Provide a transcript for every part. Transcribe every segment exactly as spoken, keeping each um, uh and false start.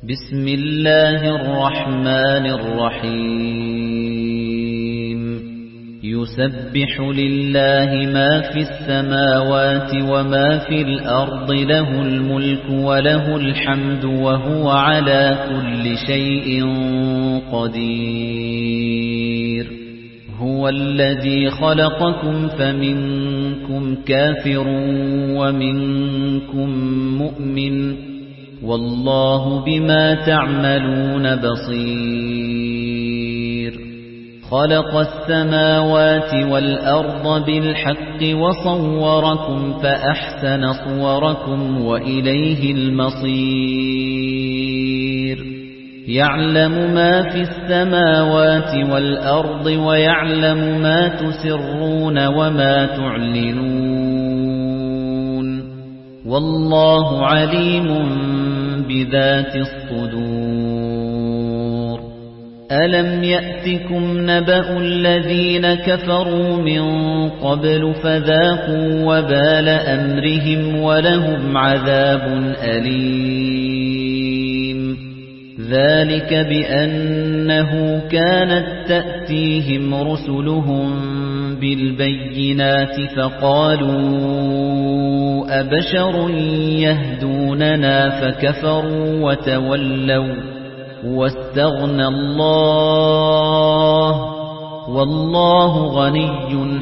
بسم الله الرحمن الرحيم يسبح لله ما في السماوات وما في الأرض له الملك وله الحمد وهو على كل شيء قدير هو الذي خلقكم فمنكم كافر ومنكم مؤمن والله بما تعملون بصير خلق السماوات والأرض بالحق وصوركم فأحسن صوركم وإليه المصير يعلم ما في السماوات والأرض ويعلم ما تسرون وما تعلنون والله عليم بذات الصدور ألم يأتكم نبأ الذين كفروا من قبل فذاقوا وبال أمرهم ولهم عذاب أليم ذلك بأنه كانت تأتيهم رسلهم بالبينات فقالوا أبشر يهدوننا فكفروا وتولوا واستغنى الله والله غني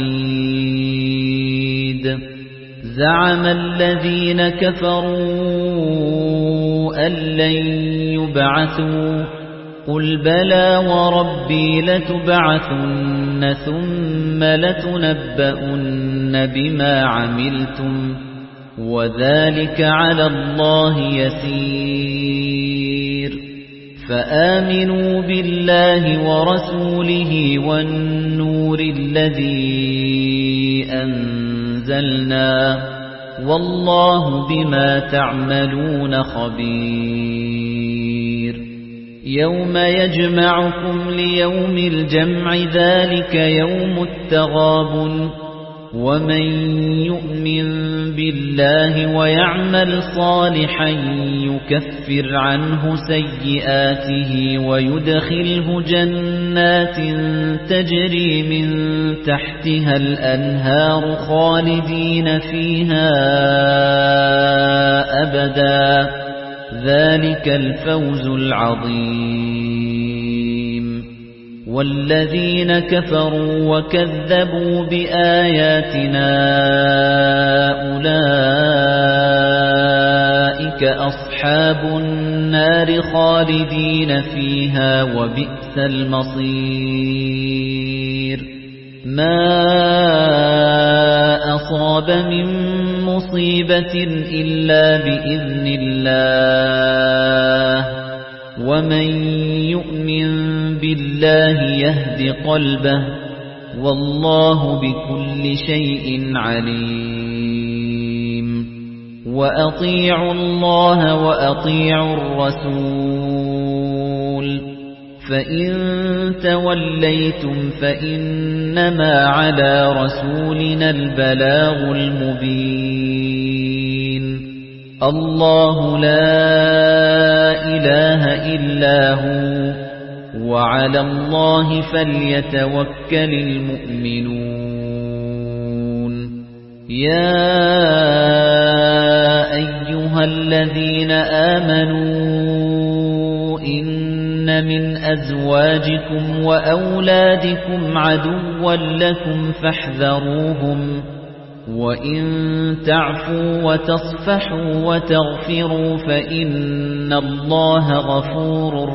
حميد زعم الذين كفروا أن لن يبعثوا قل بلى وربي لتبعثن ثم لتنبؤن بما عملتم وذلك على الله يسير فآمنوا بالله ورسوله والنور الذي أنزلنا والله بما تعملون خبير يوم يجمعكم ليوم الجمع ذلك يوم التغابن ومن يؤمن بالله ويعمل صالحا يكفر عنه سيئاته ويدخله جنات تجري من تحتها الأنهار خالدين فيها أبدا ذلك الفوز العظيم والذين كفروا وكذبوا بآياتنا أولئك أصحاب النار خالدين فيها وبئس المصير ما أصاب من مصيبة إلا بإذن الله ومن يؤمن بالله يهد قلبه والله بكل شيء عليم وأطيعوا الله وأطيعوا الرسول فإن توليتم فإنما على رسولنا البلاغ المبين الله لا إله إلا هو وعلى الله فليتوكل المؤمنون يا أيها الذين آمنوا إن من أزواجكم وأولادكم عدوا لكم فاحذروهم وَإِن تَعْفُوا وَتَصْفَحُوا وَتَغْفِرُوا فَإِنَّ اللَّهَ غَفُورٌ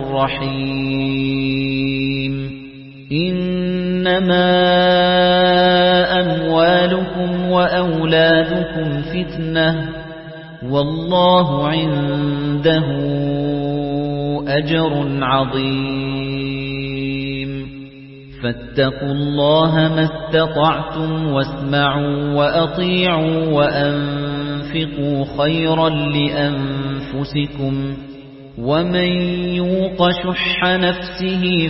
رَّحِيمٌ إِنَّمَا أَمْوَالُكُمْ وَأَوْلَادُكُمْ فِتْنَةٌ وَاللَّهُ عِندَهُ أَجْرٌ عَظِيمٌ فاتقوا الله ما استطعتم واسمعوا وأطيعوا وأنفقوا خيرا لأنفسكم ومن يوق شح نفسه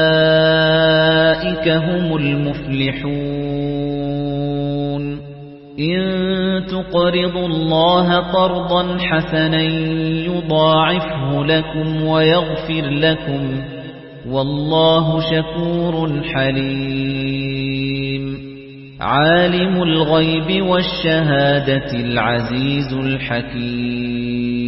فأولئك هم المفلحون إن تقرضوا الله قرضا حسنا يضاعفه لكم ويغفر لكم والله شكور حليم عالم الغيب والشهادة العزيز الحكيم